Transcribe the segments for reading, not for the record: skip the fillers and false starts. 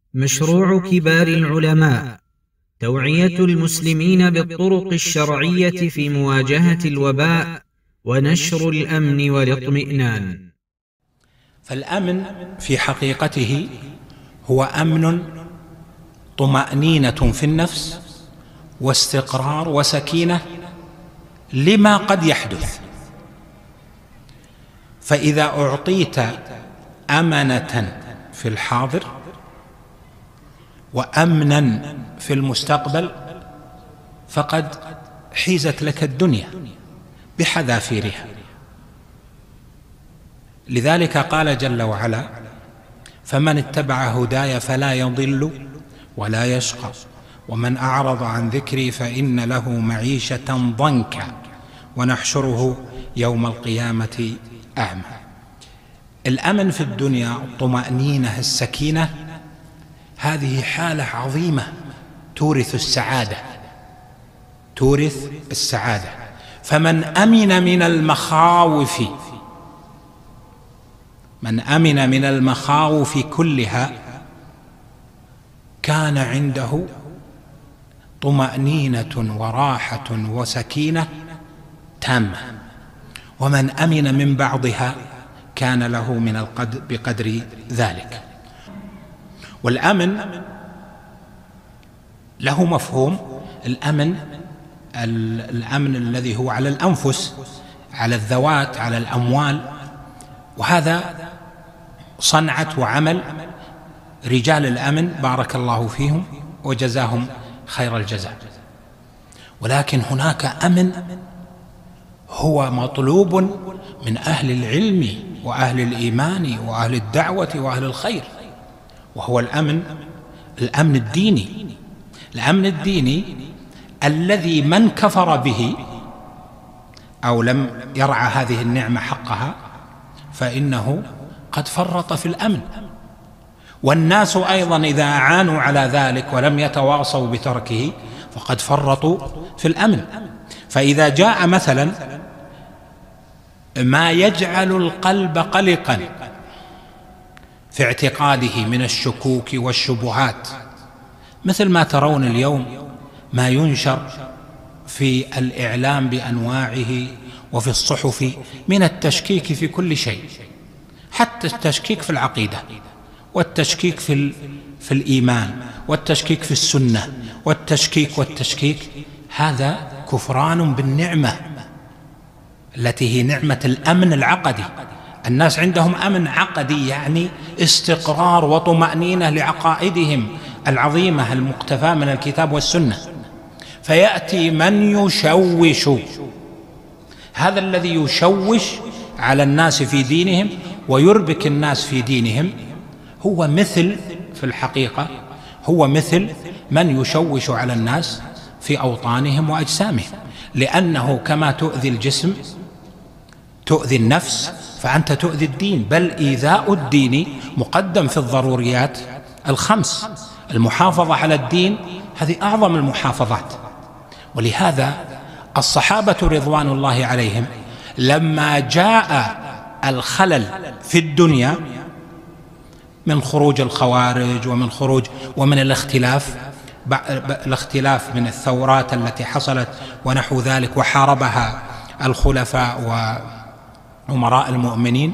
مشروع كبار العلماء توعية المسلمين بالطرق الشرعية في مواجهة الوباء ونشر الأمن والاطمئنان. فالأمن في حقيقته هو أمن طمأنينة في النفس واستقرار وسكينة لما قد يحدث. فإذا أعطيت أمنة في الحاضر وأمنا في المستقبل فقد حيزت لك الدنيا بحذافيرها. لذلك قال جل وعلا: فمن اتبع هداي فلا يضل ولا يشقى ومن أعرض عن ذكري فإن له معيشة ضنكا ونحشره يوم القيامة أعمى. الأمن في الدنيا، الطمأنينة، السكينة، هذه حالة عظيمة تورث السعادة، تورث السعادة. فمن أمن من المخاوف، من أمن من المخاوف كلها كان عنده طمأنينة وراحة وسكينة تامة، ومن أمن من بعضها كان له من بقدر ذلك. والأمن له مفهوم. الأمن الذي هو على الأنفس، على الذوات، على الأموال، وهذا صنعة وعمل رجال الأمن بارك الله فيهم وجزاهم خير الجزاء. ولكن هناك أمن هو مطلوب من أهل العلم وأهل الإيمان وأهل الدعوة وأهل الخير، وهو الأمن الديني. الأمن الديني الذي من كفر به أو لم يرعى هذه النعمة حقها فإنه قد فرط في الأمن. والناس أيضا إذا أعانوا على ذلك ولم يتواصوا بتركه فقد فرطوا في الأمن. فإذا جاء مثلا ما يجعل القلب قلقا في اعتقاده من الشكوك والشبهات، مثل ما ترون اليوم ما ينشر في الإعلام بأنواعه وفي الصحف من التشكيك في كل شيء، حتى التشكيك في العقيدة، والتشكيك في الإيمان، والتشكيك في السنة، والتشكيك هذا كفران بالنعمة التي هي نعمة الأمن العقدي. الناس عندهم أمن عقدي، يعني استقرار وطمأنينة لعقائدهم العظيمة المقتفاة من الكتاب والسنة. فيأتي من يشوش، هذا الذي يشوش على الناس في دينهم ويربك الناس في دينهم هو مثل، في الحقيقة هو مثل من يشوش على الناس في أوطانهم وأجسامهم، لأنه كما تؤذي الجسم تؤذي النفس فأنت تؤذي الدين، بل إيذاء الدين مقدم في الضروريات الخمس. المحافظة على الدين هذه أعظم المحافظات. ولهذا الصحابة رضوان الله عليهم لما جاء الخلل في الدنيا من خروج الخوارج ومن الاختلاف من الثورات التي حصلت ونحو ذلك، وحاربها الخلفاء وأمراء المؤمنين،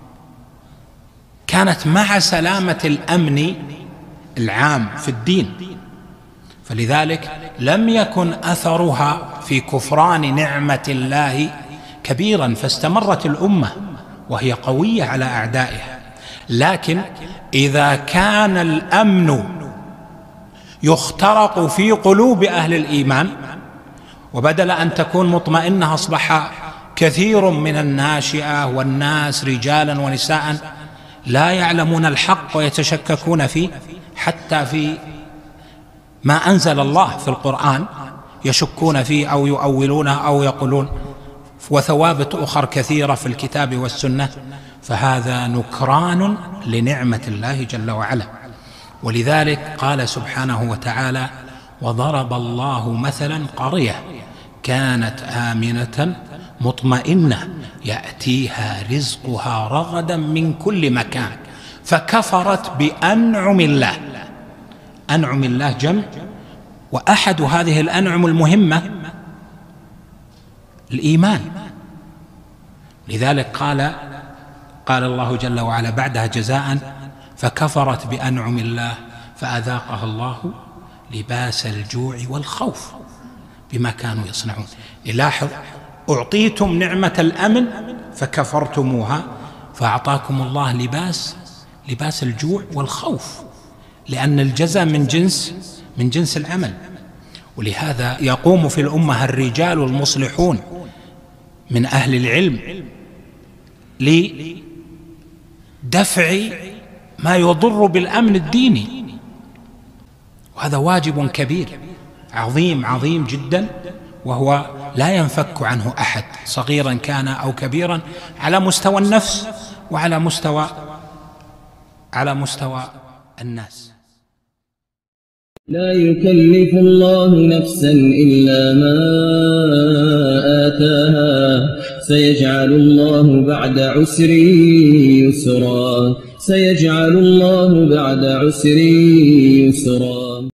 كانت مع سلامة الأمن العام في الدين. فلذلك لم يكن أثرها في كفران نعمة الله كبيرا، فاستمرت الأمة وهي قوية على أعدائها. لكن إذا كان الأمن يخترق في قلوب أهل الإيمان، وبدل أن تكون مطمئنة أصبح كثير من الناشئة والناس رجالا ونساء لا يعلمون الحق ويتشككون فيه، حتى في ما أنزل الله في القرآن يشكون فيه أو يؤولونه أو يقولون، وثوابت أخر كثيرة في الكتاب والسنة، فهذا نكران لنعمة الله جل وعلا. ولذلك قال سبحانه وتعالى: وضرب الله مثلا قرية كانت آمنة مطمئنة يأتيها رزقها رغدا من كل مكان فكفرت بأنعم الله أنعم الله جمع، وأحد هذه الأنعم المهمة الإيمان. لذلك قال الله جل وعلا بعدها جزاء: فكفرت بأنعم الله فأذاقها الله لباس الجوع والخوف بما كانوا يصنعون. لاحظ: أعطيتم نعمة الأمن فكفرتموها فأعطاكم الله لباس الجوع والخوف، لأن الجزاء من جنس العمل. ولهذا يقوم في الأمة الرجال المصلحون من أهل العلم لدفع ما يضر بالأمن الديني، وهذا واجب كبير عظيم جدا، وهو لا ينفك عنه أحد صغيرا كان أو كبيرا، على مستوى النفس وعلى مستوى الناس. لا يكلف الله نفسا إلا ما آتاها، سيجعل الله بعد عسر يسرا.